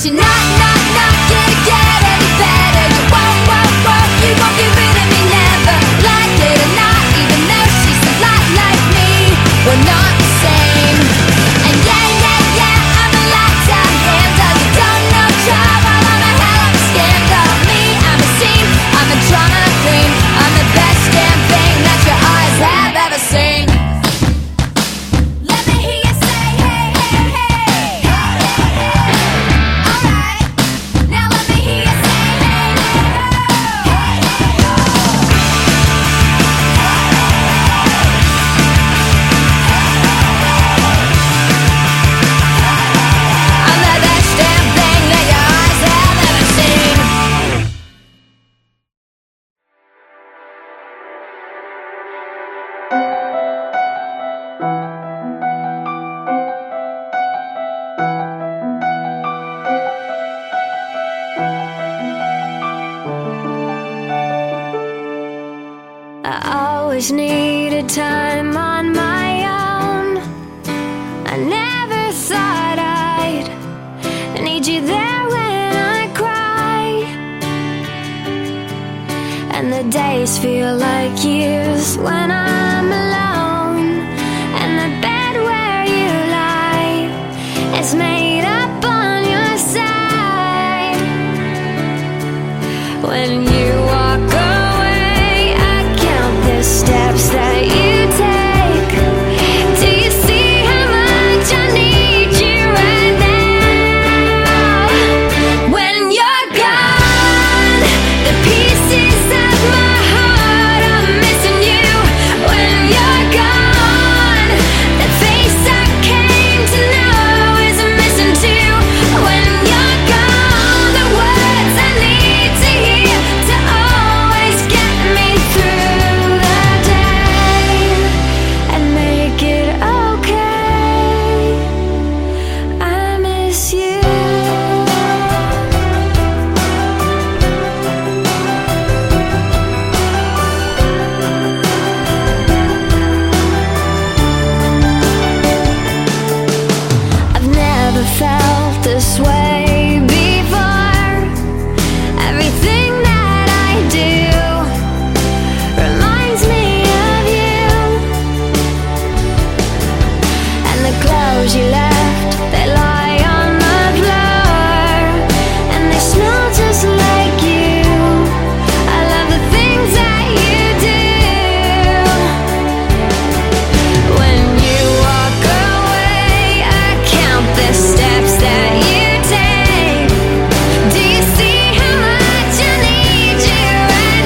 you not get any better. You won't, you won't get rid of me never. Like it or not, even though she's a lot like me, we're not the same. And yeah, I'm a lifetime handle. You don't know trouble, I'm a hell of a scandal. Me, I'm a scene, I'm a drama queen. I'm the best damn thing that your eyes have ever seen. Let me hear you say hey, hey, hey. Alright, now let me hear you say hey, hey, I'm the best damn thing that your eyes have ever seen. I always needed time on my own. I never thought I'd need you there when I cry. And the days feel like years when I'm alone. And the bed where you lie is made up on your side. When you walk away, I count the steps that you take. Do you see how much I need you right now? When you're gone, the pieces of my heart are missing you. When you're gone, the face I came to know is missing too. When you're gone, the words I need to hear to always get me through the day and make it okay. I miss you. I've never felt this way before. Everything that I do reminds me of you. And the clothes you left, they lie on the floor. And they smell just like you. I love the things that you do. When you walk away, I count the steps that you take. Do you see how much I need you right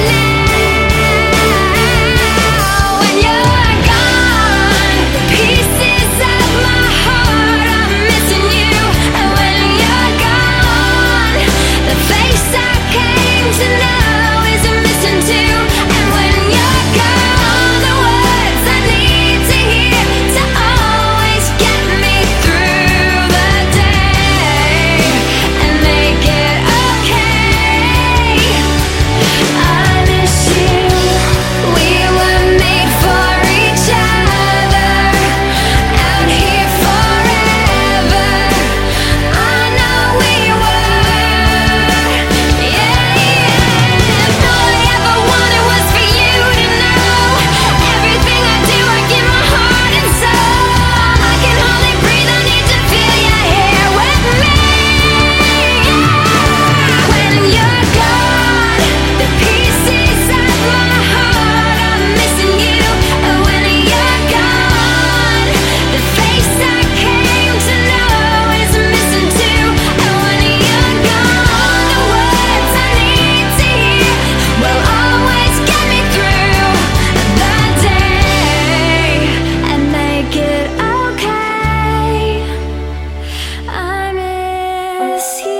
now? When you're gone, the pieces of my heart are missing you. And when you're gone, the face I came to know is missing too. And when you're gone, the words I need to hear to always get me through the day and make it okay. I miss you. We were made for each other, out here forever. I know we were. Yeah. All I ever wanted was for you to know. Everything I do, I give my heart and soul. I can hardly breathe, I need to feel you here with me. When you're gone, the pieces of my heart are missing you. And when you're gone, the face I came to know is missing too. And when you're gone, the words I need to hear will always get me through the day and make it okay. I miss you.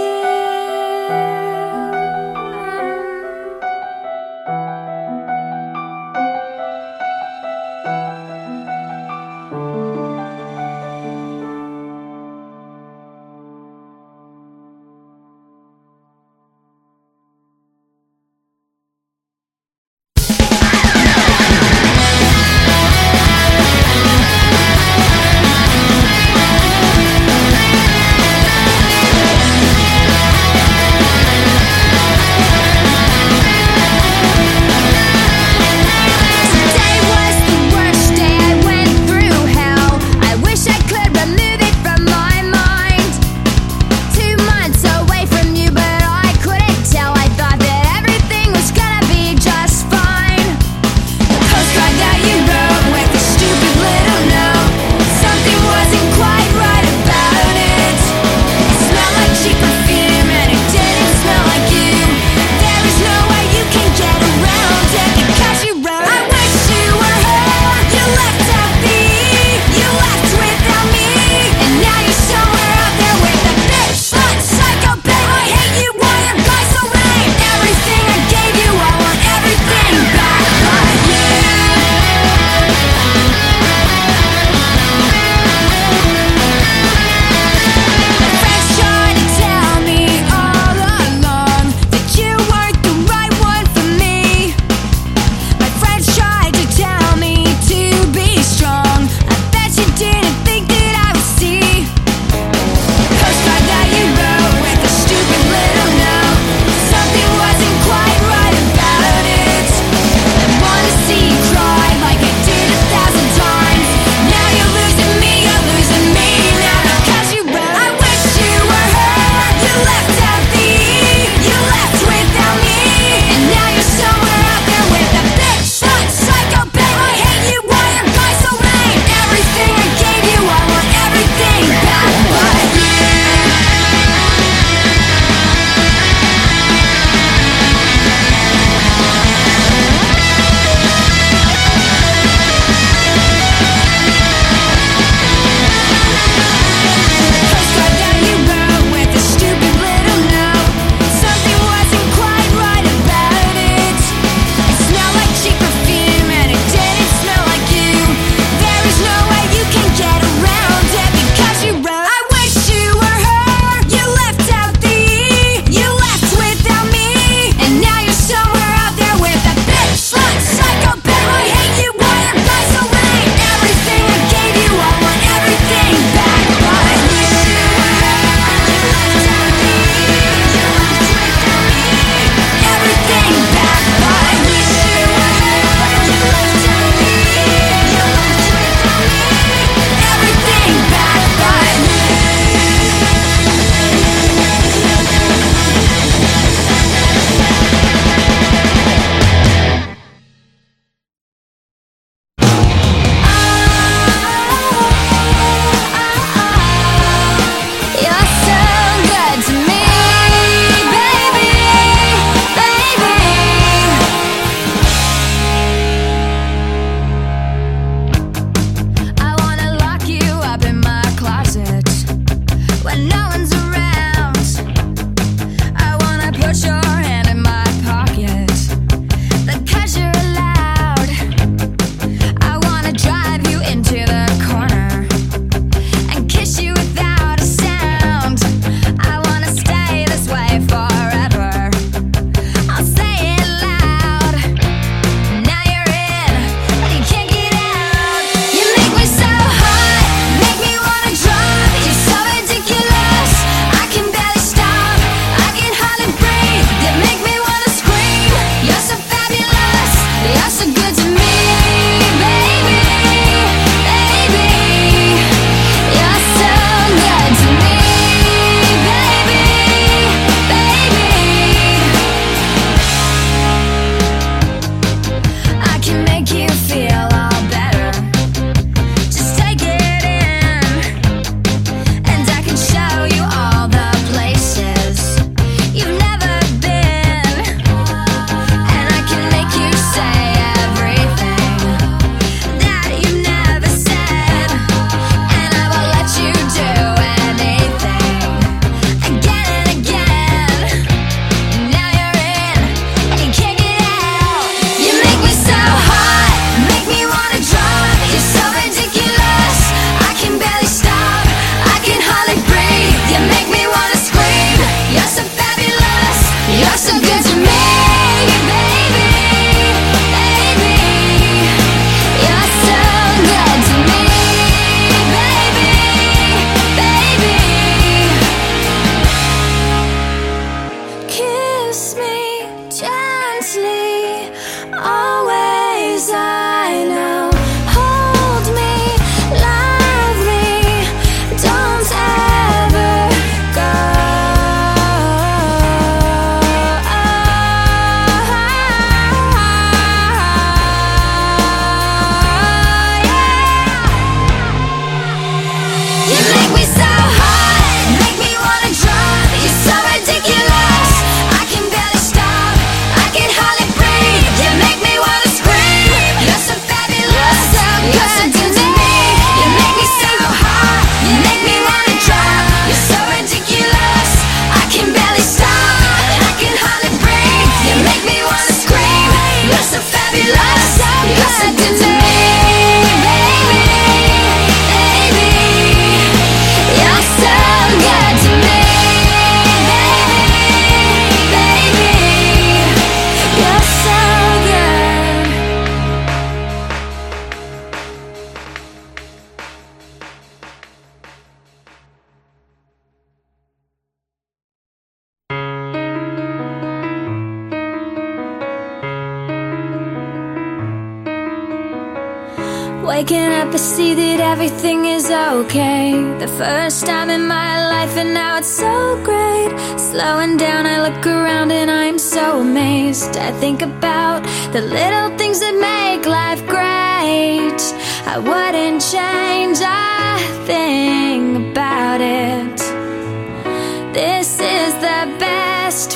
Waking up, I see that everything is okay. The first time in my life, and now it's so great. Slowing down, I look around and I'm so amazed. I think about the little things that make life great. I wouldn't change a thing about it. This is the best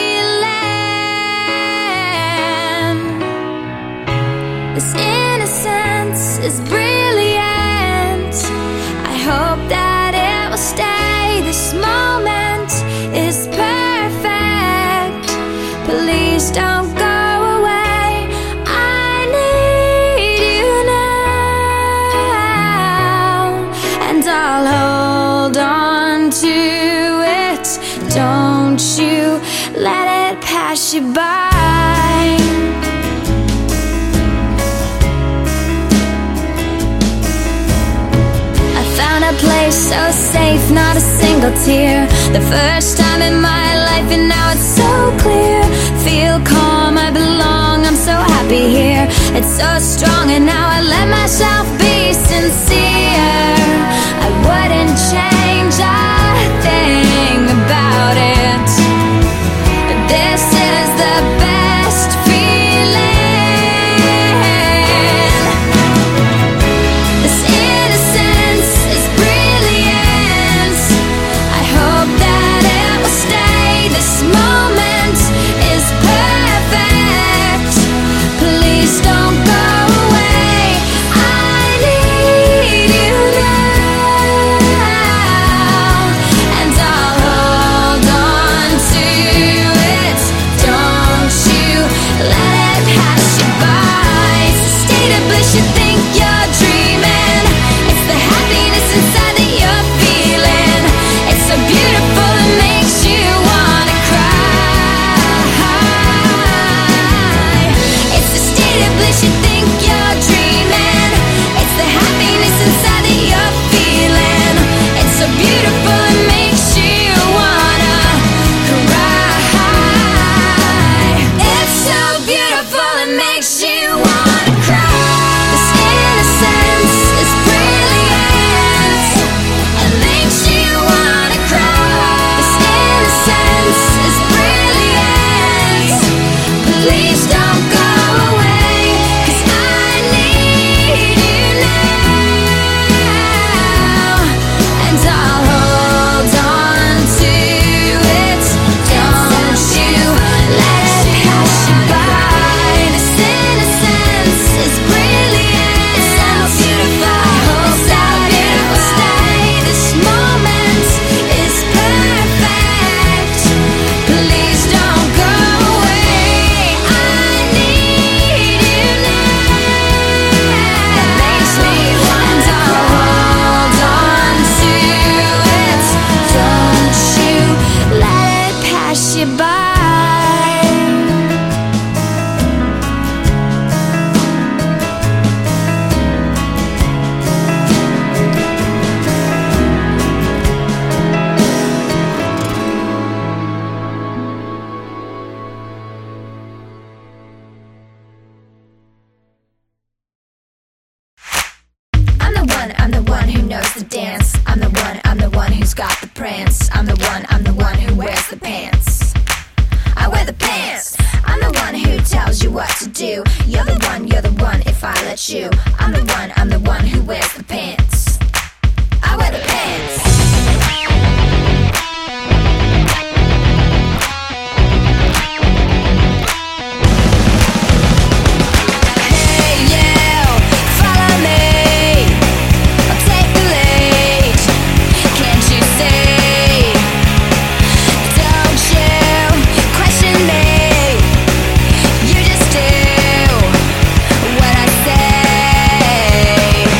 feeling. This innocence is brilliant. I hope that it will stay. This moment is perfect. Please don't go away. I need you now, and I'll hold on to it. Don't you let it pass you by. Found a place so safe, not a single tear. The first time in my life, and now it's so clear. Feel calm, I belong, I'm so happy here. It's so strong, and now I let myself be sincere. I wouldn't change a thing about it. This is the best feeling. This innocence is brilliant. I hope that it will stay. This moment is perfect. Please don't go away. I need you now, and I'll hold on to it. Don't you let it pass you by. It's a state of bliss, you think you're dreaming. It's the happiness inside that you're feeling. It's so beautiful, it makes you wanna cry. It's the state of bliss, you think you're dreaming. It's the happiness inside that you're feeling. It's so beautiful, it makes you wanna cry. It's so beautiful, it makes you wanna cry. This innocence is brilliant. It makes you wanna cry. This innocence is brilliant. Please don't go away, 'cause I need you now, and I'll hold on to it. Don't you let it pass you by. This innocence is brilliant. It's so beautiful. I hope that it will stay. This moment is perfect. Please don't go away. I need you now. It makes me want to hold on to it. Don't you let it pass you by. I'm the one who knows the dance. I'm the one who's got the prance. I'm the one who wears the pants. I wear the pants. I'm the one who tells you what to do. You're the one if I let you. I'm the one who wears the pants. I wear the pants. Hey you, follow me. I'll take the lead. Can't you see? Don't you question me. You just do what I say.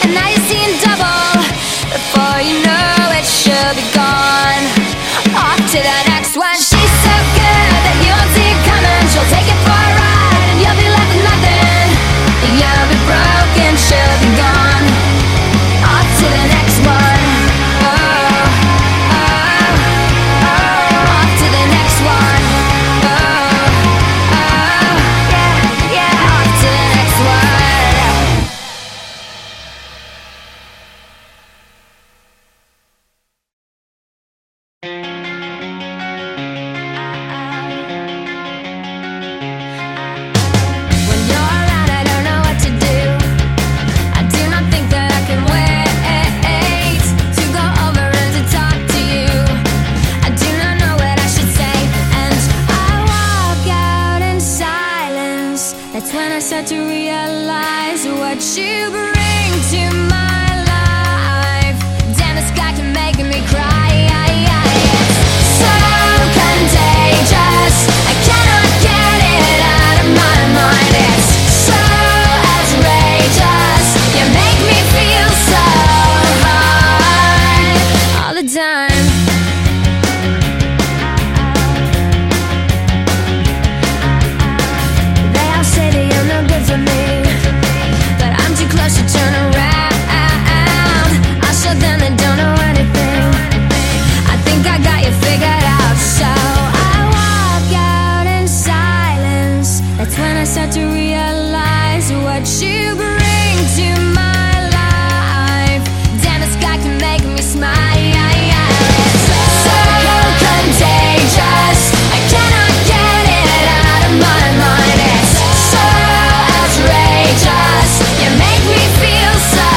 and now you're seeing double. Before you know it, she'll be gone. Off to the next one. She's so good that you won't see it coming. She'll take it for a ride and you'll be left with nothing. You'll be broken, she'll be gone. Off to the next one. Oh, oh, oh. Off to the next one. Oh, oh, yeah, yeah. Off to the next one. When you're around, I don't know what to do. I do not think that I can wait to go over and to talk to you. I do not know what I should say, and I walk out in silence. That's when I start to realize what you bring to my life. Damn, this guy can make me cry. It's so contagious. I cannot get it out of my mind. It's so outrageous. You make me feel so high all the time. They all say that you're no good for me, but I'm too close to turn around. I'll show them they don't know anything. I think I got you figured out, so I walk out in silence. That's when I start to realize what you bring to my life. Damn, this guy can make me smile. It's so contagious. I cannot get it out of my mind. It's so outrageous. You make me feel so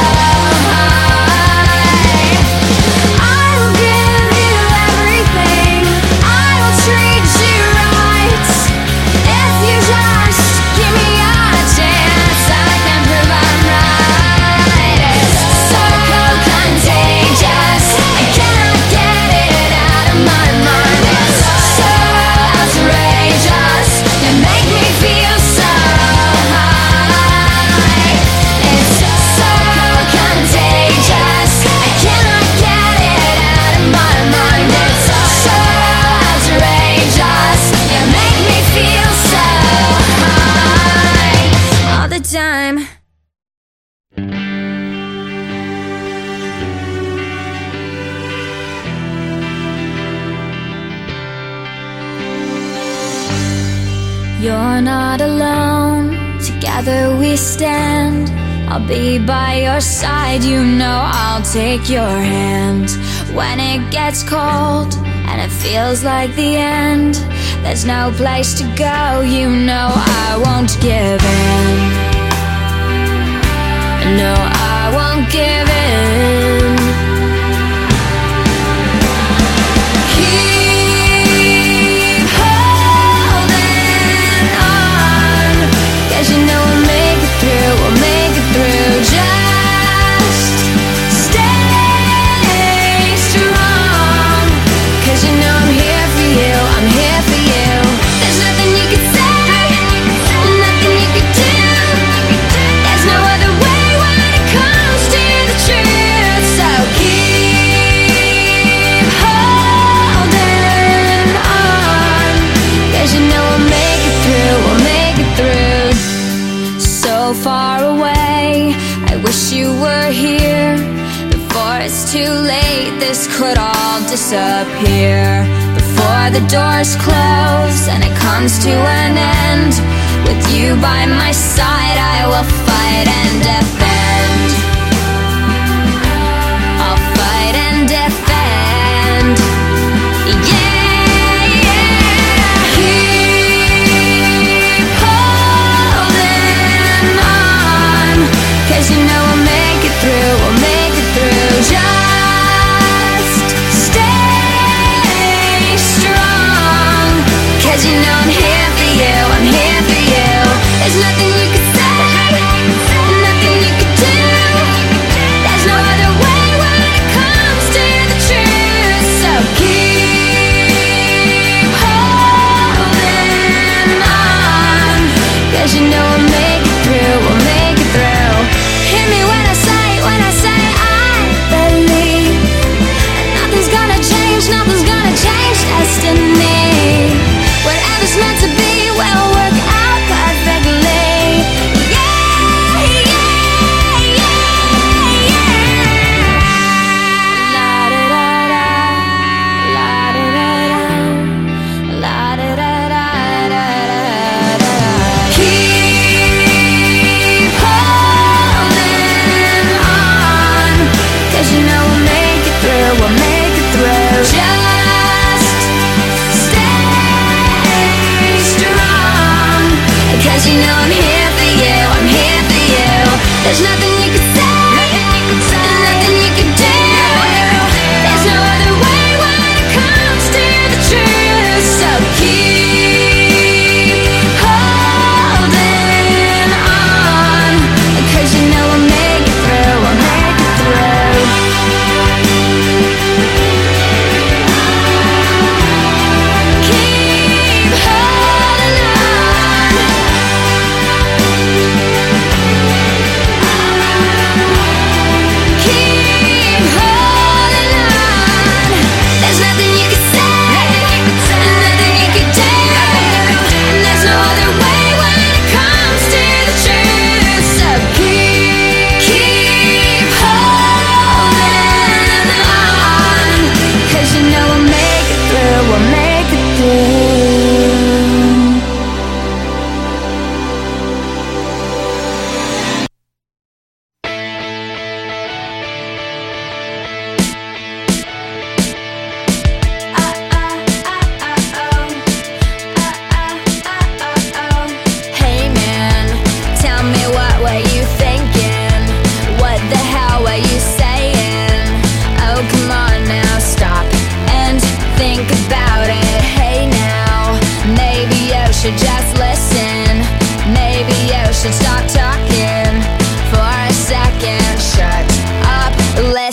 high. I will give you everything. I will treat you right. If you just give me a chance, I can prove I'm right. It's so contagious. I cannot get it out of my mind. It's so outrageous. You make me feel so high. It's so contagious. I cannot get it out of my mind. It's so outrageous. You make me feel so high all the time. You're not alone, together we stand. I'll be by your side, you know I'll take your hand. When it gets cold and it feels like the end, there's no place to go, you know I won't give in. No, I won't give in. Keep holding on, 'cause you know we'll make it through, we'll make it through. Just stay strong, 'cause you know I'm here for you, I'm here for you. There's nothing you can say, nothing you can do. There's no other way when it comes to the truth. So keep holding on, 'cause you know we'll make it through, we'll make it through. So far away, I wish you were here. Before it's too late, this could all disappear. Before the doors close and it comes to an end, with you by my side, I will fight and defend. I'll fight and defend. Yeah, yeah. Keep holding on, 'cause you know we'll make it through, we'll make it through. Just stay strong, 'cause you know I'm here for you, I'm here for you. There's nothing you can say, nothing you can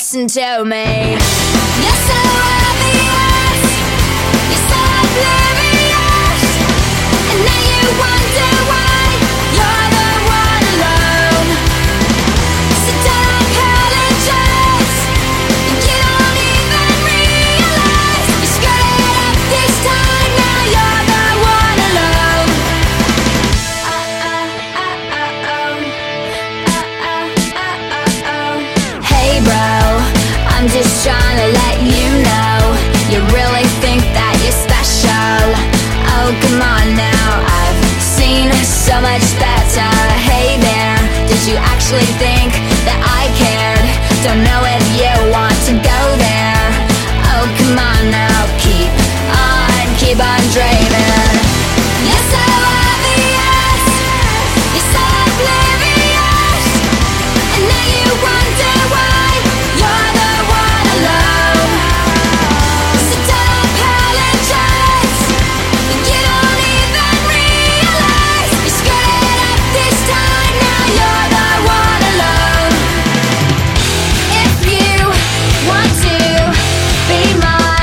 listen to me. You're so obvious, you're so oblivious, and now you wonder why you're the one alone. So don't apologize, you don't even realize you screwed it up this time. Now you're the one alone. Hey bro, I'm just trying to let you know, you really think that you're special. Oh come on now, I've seen so much better. Hey there, did you actually think that I cared? Don't know if you want to go there. Oh come on now, keep on dreaming. You're so obvious, you're so oblivious, and now you wonder why you're the one alone. So don't apologize, you don't even realize you screwed it up this time. Now you're the one alone. If you want to be my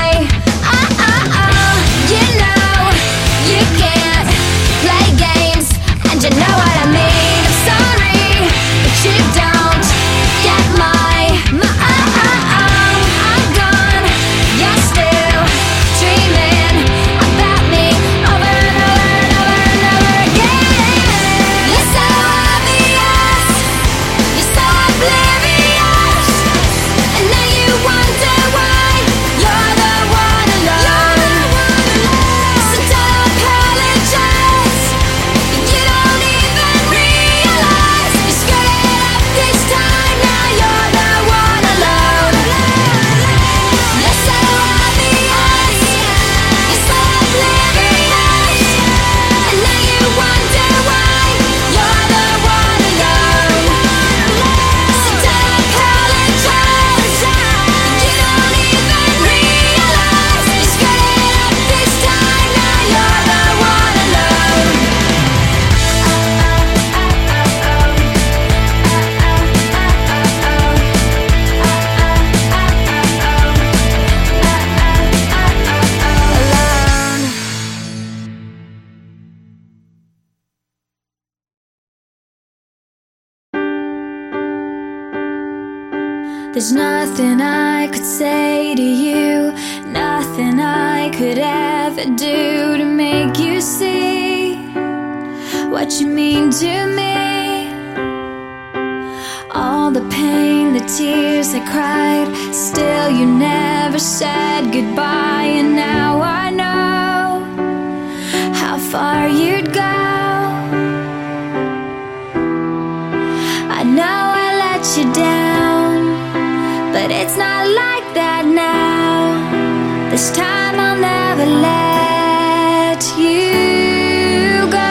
you know you can't play games, and you know what I mean. I'm sorry, but you don't get I'm gone, you're still dreaming about me over and over and over and over again. You're so obvious, you're so oblivious, and now you wonder why you're the one alone. So don't apologize, you don't even realize you screwed it up this time. Now you're the one alone. You're so obvious, you're so oblivious, and now you wonder why you're the one alone. So don't apologize, you don't even realize you screwed it up this time. Now you're the one alone. There's nothing I could say to you, nothing I could ever do to make you see what you mean to me. All the pain, the tears I cried, still you never said goodbye. And now I know how far you'd go. I know I let you down, but it's not like that now. This time I'll never let you go.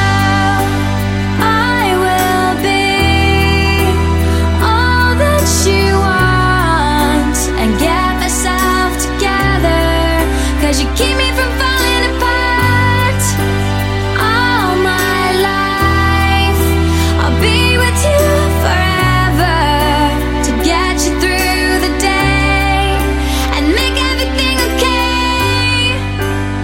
I will be all that you want and get myself together, 'cause you keep me from falling apart. All my life I'll be with you forever, to get you through the day and make everything okay.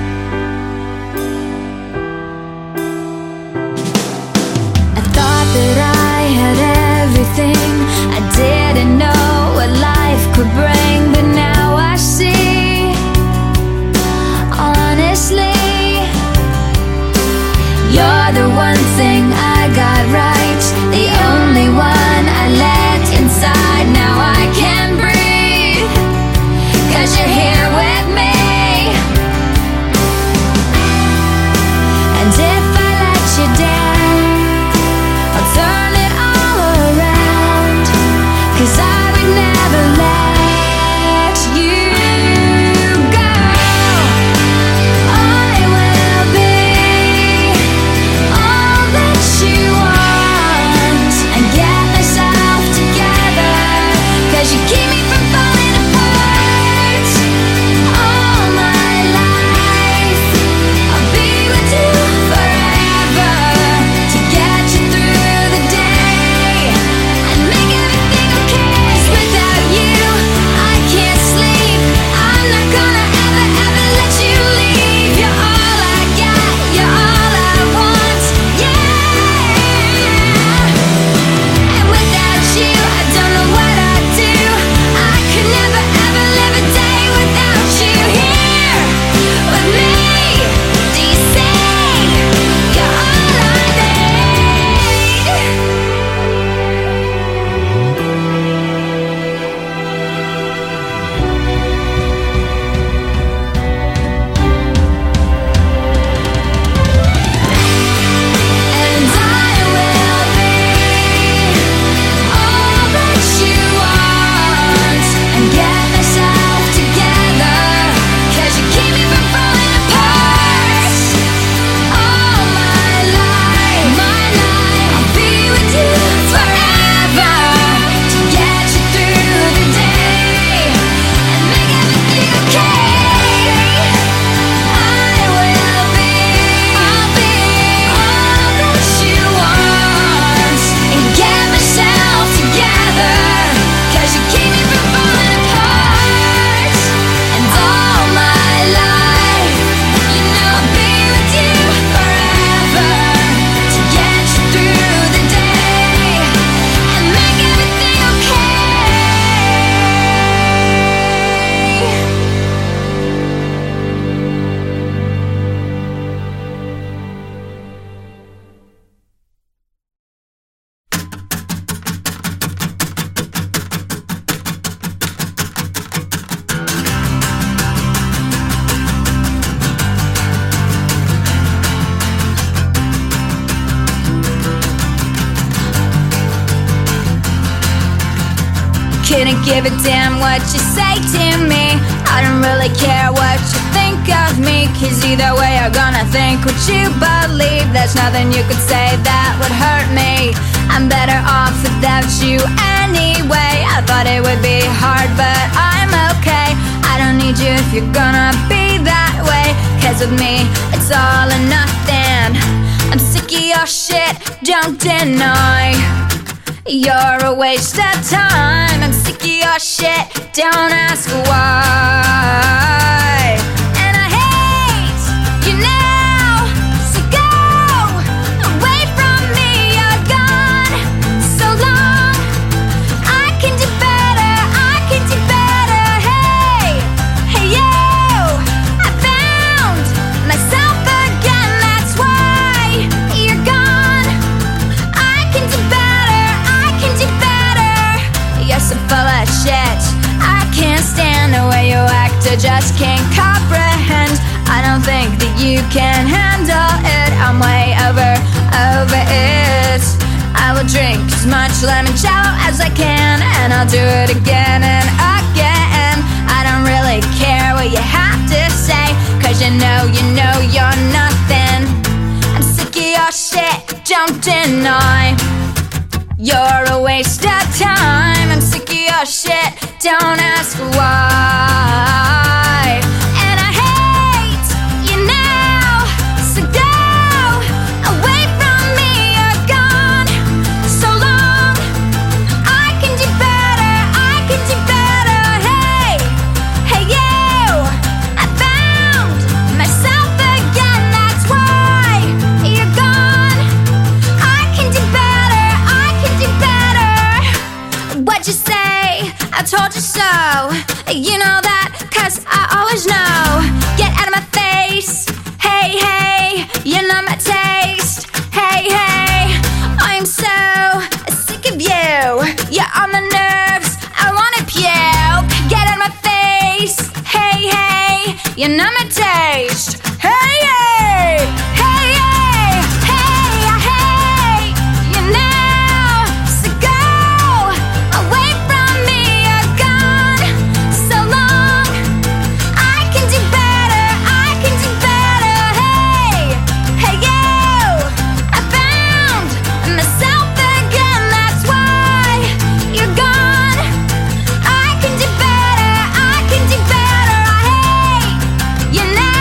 couldn't give a damn what you say to me. I don't really care what you think of me, 'cause either way you're gonna think what you believe. There's nothing you could say that would hurt me. I'm better off without you anyway. I thought it would be hard, but I'm okay. I don't need you if you're gonna be that way, 'cause with me it's all or nothing. I'm sick of your shit, don't deny. You're a waste of time. I'm sick of your shit, don't ask why. And I hate you now, so go away from me. You're gone so long. I can do better, I can do better. Hey, hey you, I found myself again. That's why you're gone. I can do better, I can do better. You're so full of shit, I can't stand the way you act. I just can't comprehend. I don't think that you can handle it. I'm way over it. I will drink as much limoncello as I can, and I'll do it again and again. I don't really care what you have to say, 'cause you know you're nothing. I'm sick of your shit, don't deny. You're a waste of time. I'm sick of your shit, don't ask why. And I hate you now, so go away from me. You're gone so long. I can do better, I can do better. Hey, hey you, I found myself again. That's why you're gone. I can do better, I can do better. What'd you say? I told you so. You know that, 'cause I always know. Get out of my face. Hey, hey, you know my taste. Hey, hey, I'm so sick of you. You're on the nerves, I wanna puke. Get out of my face. Hey, hey, you know my taste. Hey, hey, hey, hey, hey, I hate you now, so go away from me. You're gone so long. I can do better, I can do better. Hey, hey you, I found myself again. That's why you're gone. I can do better, I can do better. I hate you now.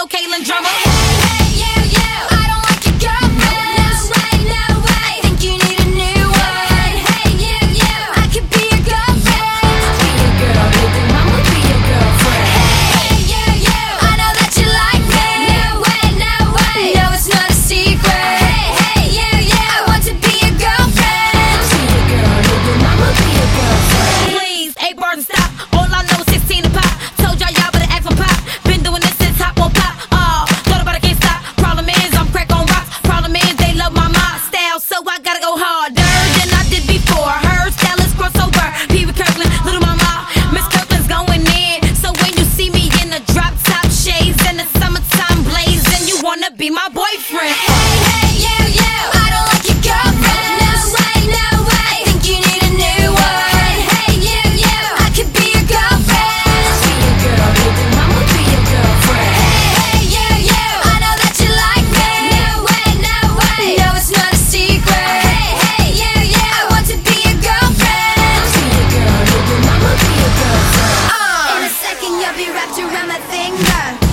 Caitlyn drummer. Hey, you, I don't like your girlfriend. No way, I think you need a new one. Hey, you, I could be your girlfriend. Be your girl, baby, mama, be your girlfriend. Hey, you, I know that you like me. No way, no, it's not a secret. Hey, you, I want to be your girlfriend. Be your girl, baby, mama, be your girlfriend. Please, 8 bars and stop. All I know is 16 to pop. Told y'all better ask for pop. Been doing this since hop on pop. Thought about it, can't stop. Problem is, I'm crack on rocks. Problem is, they love my style, so I gotta go harder than I did before. Her style is crossover. Pee Wee Kirkland, little mama, Miss Kirkland's going in. So when you see me in the drop top shades and the summertime blaze, then you wanna be my boyfriend. Hey, you, I don't like your girlfriend. No way, I think you need a new one. Hey, you, I could be your girlfriend. Be your girl, baby, mama, be your girlfriend. Hey, you, I know that you like me. No way, no, it's not a secret. Hey, you, I want to be your girlfriend. Be your girl, baby, mama, be your girlfriend. In a second, you'll be wrapped around my finger.